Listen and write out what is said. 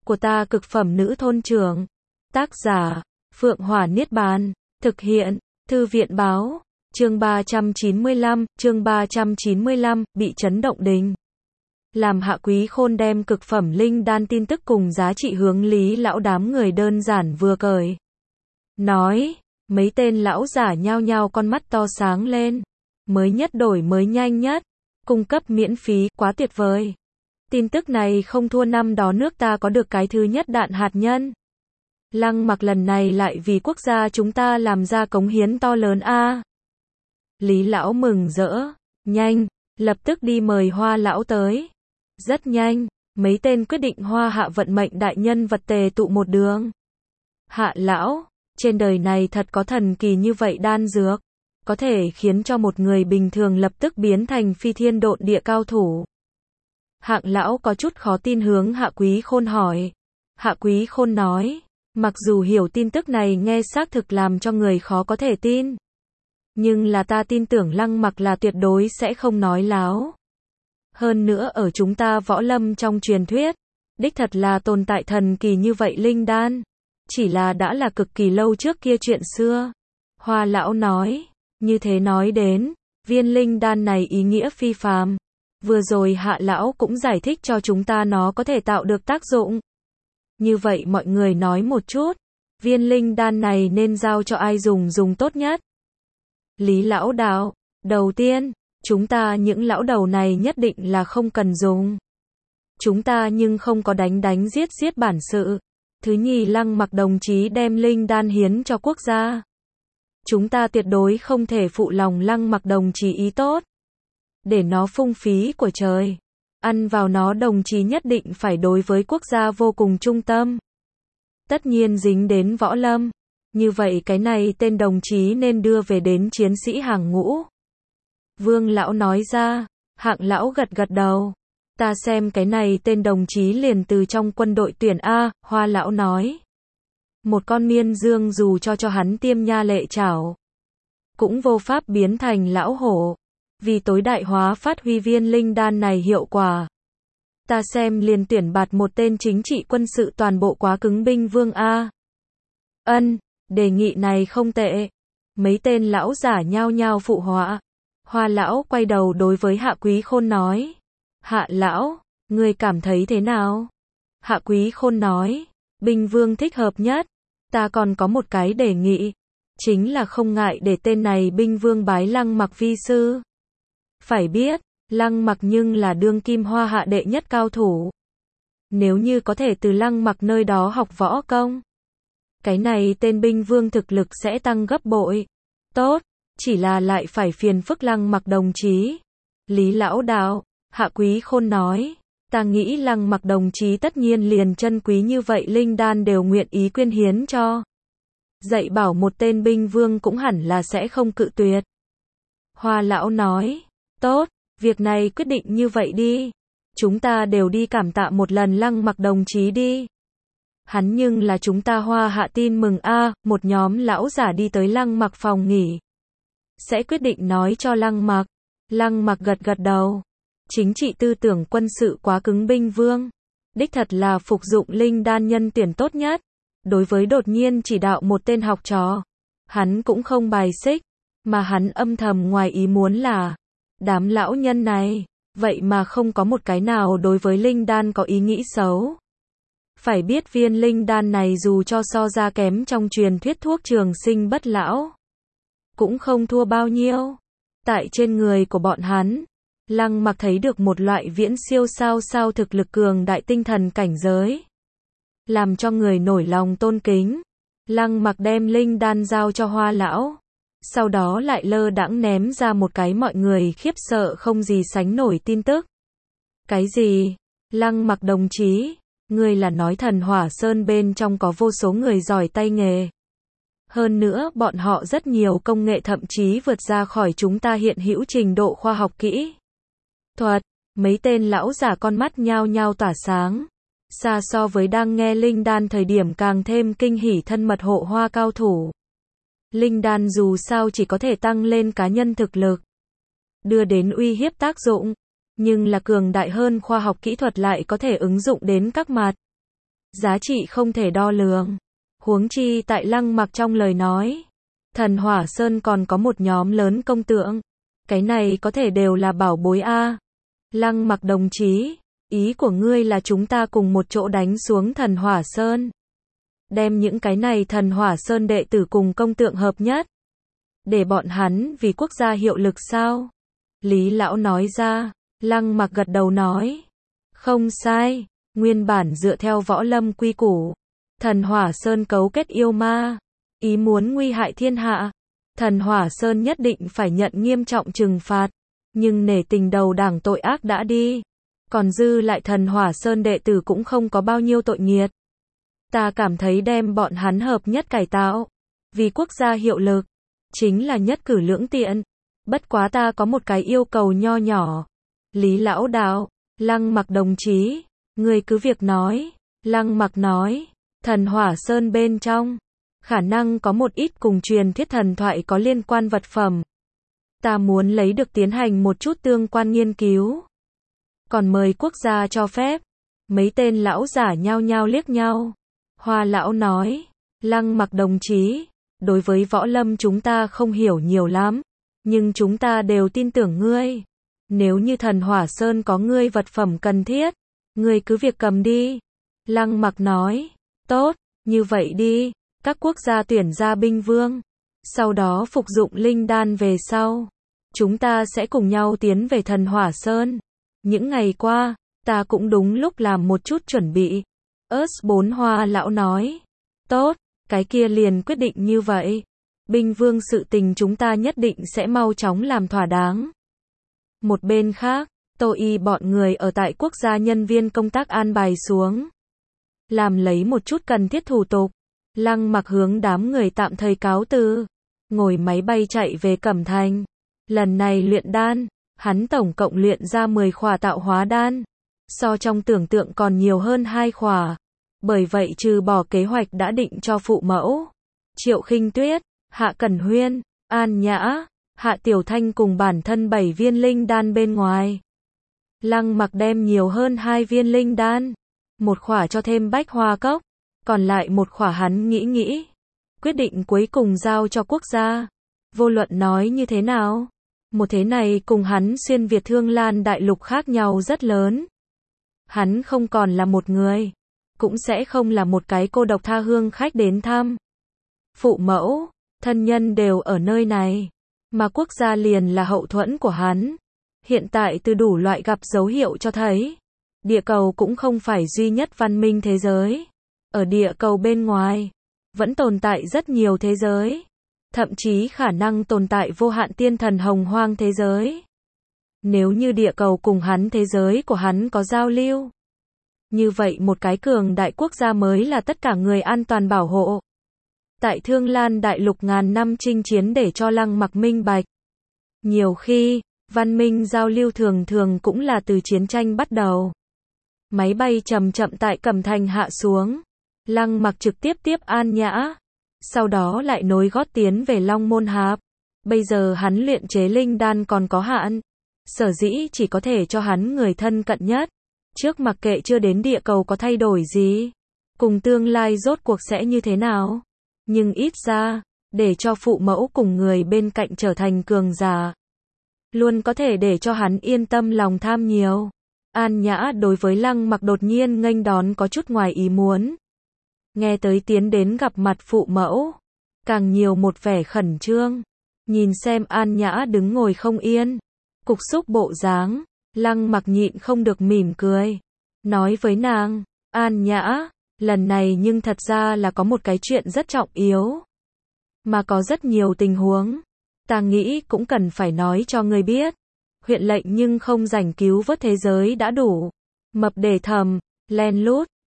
của ta cực phẩm nữ thôn trưởng. Tác giả, Phượng Hỏa Niết Bàn. Thực hiện, Thư viện báo. Chương 395, bị chấn động đình. Làm Hạ Quý Khôn đem cực phẩm linh đan tin tức cùng giá trị hướng Lý lão đám người đơn giản vừa cởi. Nói, mấy tên lão giả nhao nhao con mắt to sáng lên. Mới nhất đổi mới nhanh nhất. Cung cấp miễn phí, quá tuyệt vời. Tin tức này không thua năm đó nước ta có được cái thứ nhất đạn hạt nhân. Lăng Mặc lần này lại vì quốc gia chúng ta làm ra cống hiến to lớn a. Lý lão mừng rỡ, nhanh, lập tức đi mời Hoa lão tới. Rất nhanh, mấy tên quyết định Hoa hạ vận mệnh đại nhân vật tề tụ một đường. Hạ lão, trên đời này thật có thần kỳ như vậy đan dược, có thể khiến cho một người bình thường lập tức biến thành phi thiên độn địa cao thủ. Hạng lão có chút khó tin hướng Hạ Quý Khôn hỏi. Hạ Quý Khôn nói, mặc dù hiểu tin tức này nghe xác thực làm cho người khó có thể tin, nhưng là ta tin tưởng Lăng Mặc là tuyệt đối sẽ không nói láo. Hơn nữa ở chúng ta võ lâm trong truyền thuyết, đích thật là tồn tại thần kỳ như vậy linh đan, chỉ là đã là cực kỳ lâu trước kia chuyện xưa. Hoa lão nói, như thế nói đến, viên linh đan này ý nghĩa phi phàm. Vừa rồi Hạ lão cũng giải thích cho chúng ta nó có thể tạo được tác dụng. Như vậy mọi người nói một chút, viên linh đan này nên giao cho ai dùng tốt nhất? Lý lão đạo, đầu tiên, chúng ta những lão đầu này nhất định là không cần dùng. Chúng ta nhưng không có đánh giết bản sự. Thứ nhì, Lăng Mặc đồng chí đem linh đan hiến cho quốc gia. Chúng ta tuyệt đối không thể phụ lòng Lăng Mặc đồng chí ý tốt. Để nó phung phí của trời. Ăn vào nó đồng chí nhất định phải đối với quốc gia vô cùng trung tâm. Tất nhiên dính đến võ lâm. Như vậy cái này tên đồng chí nên đưa về đến chiến sĩ hàng ngũ. Vương lão nói ra, Hạng lão gật đầu. Ta xem cái này tên đồng chí liền từ trong quân đội tuyển a. Hoa lão nói. Một con miên dương dù cho hắn tiêm nha lệ chảo, cũng vô pháp biến thành lão hổ. Vì tối đại hóa phát huy viên linh đan này hiệu quả, ta xem liền tuyển bạt một tên chính trị quân sự toàn bộ quá cứng binh vương a. Ân, đề nghị này không tệ. Mấy tên lão giả nhao nhao phụ họa. Hoa lão quay đầu đối với Hạ Quý Khôn nói. Hạ lão, ngươi cảm thấy thế nào? Hạ Quý Khôn nói, binh vương thích hợp nhất. Ta còn có một cái đề nghị, chính là không ngại để tên này binh vương bái Lăng Mặc vi sư. Phải biết, Lăng Mặc nhưng là đương kim Hoa hạ đệ nhất cao thủ. Nếu như có thể từ Lăng Mặc nơi đó học võ công, cái này tên binh vương thực lực sẽ tăng gấp bội. Tốt, chỉ là lại phải phiền phức Lăng Mặc đồng chí. Lý lão đạo, Hạ Quý Khôn nói, ta nghĩ Lăng Mặc đồng chí tất nhiên liền chân quý như vậy linh đan đều nguyện ý quyên hiến cho. Dạy bảo một tên binh vương cũng hẳn là sẽ không cự tuyệt. Hoa lão nói, tốt, việc này quyết định như vậy đi. Chúng ta đều đi cảm tạ một lần Lăng Mặc đồng chí đi. Hắn nhưng là chúng ta Hoa hạ tin mừng a. Một nhóm lão giả đi tới Lăng Mặc phòng nghỉ. Sẽ quyết định nói cho Lăng Mặc. Lăng Mặc gật đầu. Chính trị tư tưởng quân sự quá cứng binh vương. Đích thật là phục dụng linh đan nhân tuyển tốt nhất. Đối với đột nhiên chỉ đạo một tên học trò, hắn cũng không bài xích. Mà hắn âm thầm ngoài ý muốn là, đám lão nhân này, vậy mà không có một cái nào đối với linh đan có ý nghĩ xấu. Phải biết viên linh đan này dù cho so ra kém trong truyền thuyết thuốc trường sinh bất lão, cũng không thua bao nhiêu. Tại trên người của bọn hắn, Lăng Mặc thấy được một loại viễn siêu sao thực lực cường đại tinh thần cảnh giới, làm cho người nổi lòng tôn kính. Lăng Mặc đem linh đan giao cho Hoa lão, sau đó lại lơ đãng ném ra một cái mọi người khiếp sợ không gì sánh nổi tin tức. Cái gì? Lăng Mặc đồng chí, ngươi là nói Thần Hỏa Sơn bên trong có vô số người giỏi tay nghề. Hơn nữa bọn họ rất nhiều công nghệ thậm chí vượt ra khỏi chúng ta hiện hữu trình độ khoa học kỹ thuật. Mấy tên lão giả con mắt nhao nhao tỏa sáng. Xa so với đang nghe linh đan thời điểm càng thêm kinh hỉ thân mật hộ Hoa cao thủ. Linh đan dù sao chỉ có thể tăng lên cá nhân thực lực, đưa đến uy hiếp tác dụng, nhưng là cường đại hơn khoa học kỹ thuật lại có thể ứng dụng đến các mặt. giá trị không thể đo lường. Huống chi tại Lăng Mặc trong lời nói, Thần Hỏa Sơn còn có một nhóm lớn công tượng. Cái này có thể đều là bảo bối a. Lăng Mặc đồng chí, ý của ngươi là chúng ta cùng một chỗ đánh xuống Thần Hỏa Sơn. Đem những cái này Thần Hỏa Sơn đệ tử cùng công tượng hợp nhất. Để bọn hắn vì quốc gia hiệu lực sao? Lý Lão nói ra. Lăng Mặc gật đầu nói. Không sai, nguyên bản dựa theo võ lâm quy củ. Thần Hỏa Sơn cấu kết yêu ma, ý muốn nguy hại thiên hạ. Thần Hỏa Sơn nhất định phải nhận nghiêm trọng trừng phạt. Nhưng nể tình đầu đảng tội ác đã đi. Còn dư lại Thần Hỏa Sơn đệ tử cũng không có bao nhiêu tội nghiệt. Ta cảm thấy đem bọn hắn hợp nhất cải tạo. Vì quốc gia hiệu lực. Chính là nhất cử lưỡng tiện. Bất quá ta có một cái yêu cầu nho nhỏ. Lý Lão đạo. Lăng Mặc đồng chí. Người cứ việc nói. Lăng Mặc nói. Thần Hỏa Sơn bên trong. Khả năng có một ít cùng truyền thuyết thần thoại có liên quan vật phẩm. Ta muốn lấy được tiến hành một chút tương quan nghiên cứu. Còn mời quốc gia cho phép. Mấy tên lão giả nhao nhao liếc nhau. Hoa Lão nói. Lăng Mặc đồng chí. Đối với võ lâm chúng ta không hiểu nhiều lắm. Nhưng chúng ta đều tin tưởng ngươi. Nếu như Thần Hỏa Sơn có ngươi vật phẩm cần thiết. Ngươi cứ việc cầm đi. Lăng Mặc nói. Tốt, như vậy đi. Các quốc gia tuyển ra binh vương. Sau đó phục dụng linh đan về sau. Chúng ta sẽ cùng nhau tiến về Thần Hỏa Sơn. Những ngày qua, ta cũng đúng lúc làm một chút chuẩn bị. Bốn Hoa Lão nói. Tốt, cái kia liền quyết định như vậy. Binh vương sự tình chúng ta nhất định sẽ mau chóng làm thỏa đáng. Một bên khác, Tô Y bọn người ở tại quốc gia nhân viên công tác an bài xuống. Làm lấy một chút cần thiết thủ tục. Lăng Mặc hướng đám người tạm thời cáo từ. Ngồi máy bay chạy về Cẩm Thành. Lần này luyện đan, hắn tổng cộng luyện ra 10 khỏa tạo hóa đan. So trong tưởng tượng còn nhiều hơn 2 khỏa. Bởi vậy trừ bỏ kế hoạch đã định cho phụ mẫu. Triệu Khinh Tuyết, Hạ Cẩn Huyên, An Nhã, Hạ Tiểu Thanh cùng bản thân 7 viên linh đan bên ngoài. Lăng Mặc đem nhiều hơn 2 viên linh đan. Một khỏa cho thêm Bách Hoa Cốc. Còn lại một khỏa hắn nghĩ. Quyết định cuối cùng giao cho quốc gia. Vô luận nói như thế nào. Một thế này cùng hắn xuyên Việt Thương Lan đại lục khác nhau rất lớn. Hắn không còn là một người. Cũng sẽ không là một cái cô độc tha hương khách đến thăm. Phụ mẫu, thân nhân đều ở nơi này. Mà quốc gia liền là hậu thuẫn của hắn. Hiện tại từ đủ loại gặp dấu hiệu cho thấy. Địa cầu cũng không phải duy nhất văn minh thế giới. Ở địa cầu bên ngoài, vẫn tồn tại rất nhiều thế giới. Thậm chí khả năng tồn tại vô hạn tiên thần hồng hoang thế giới. Nếu như địa cầu cùng hắn thế giới của hắn có giao lưu. Như vậy một cái cường đại quốc gia mới là tất cả người an toàn bảo hộ. Tại Thương Lan đại lục ngàn năm chinh chiến để cho Lăng Mặc minh bạch. Nhiều khi, văn minh giao lưu thường thường cũng là từ chiến tranh bắt đầu. Máy bay chậm chậm tại Cẩm Thành hạ xuống. Lăng Mặc trực tiếp tiếp An Nhã. Sau đó lại nối gót tiến về Long Môn Hạp. Bây giờ hắn luyện chế linh đan còn có hạn. Sở dĩ chỉ có thể cho hắn người thân cận nhất. Trước mặc kệ chưa đến địa cầu có thay đổi gì. Cùng tương lai rốt cuộc sẽ như thế nào. Nhưng ít ra, để cho phụ mẫu cùng người bên cạnh trở thành cường giả. Luôn có thể để cho hắn yên tâm lòng tham nhiều. An Nhã đối với Lăng Mặc đột nhiên nghênh đón có chút ngoài ý muốn. Nghe tới tiến đến gặp mặt phụ mẫu. Càng nhiều một vẻ khẩn trương. Nhìn xem An Nhã đứng ngồi không yên. Cục xúc bộ dáng. Lăng Mặc nhịn không được mỉm cười. Nói với nàng. An Nhã. Lần này nhưng thật ra là có một cái chuyện rất trọng yếu. Mà có rất nhiều tình huống. Ta nghĩ cũng cần phải nói cho ngươi biết. Huyện lệnh nhưng không rảnh cứu vớt thế giới đã đủ. Mập để thầm. Len lút.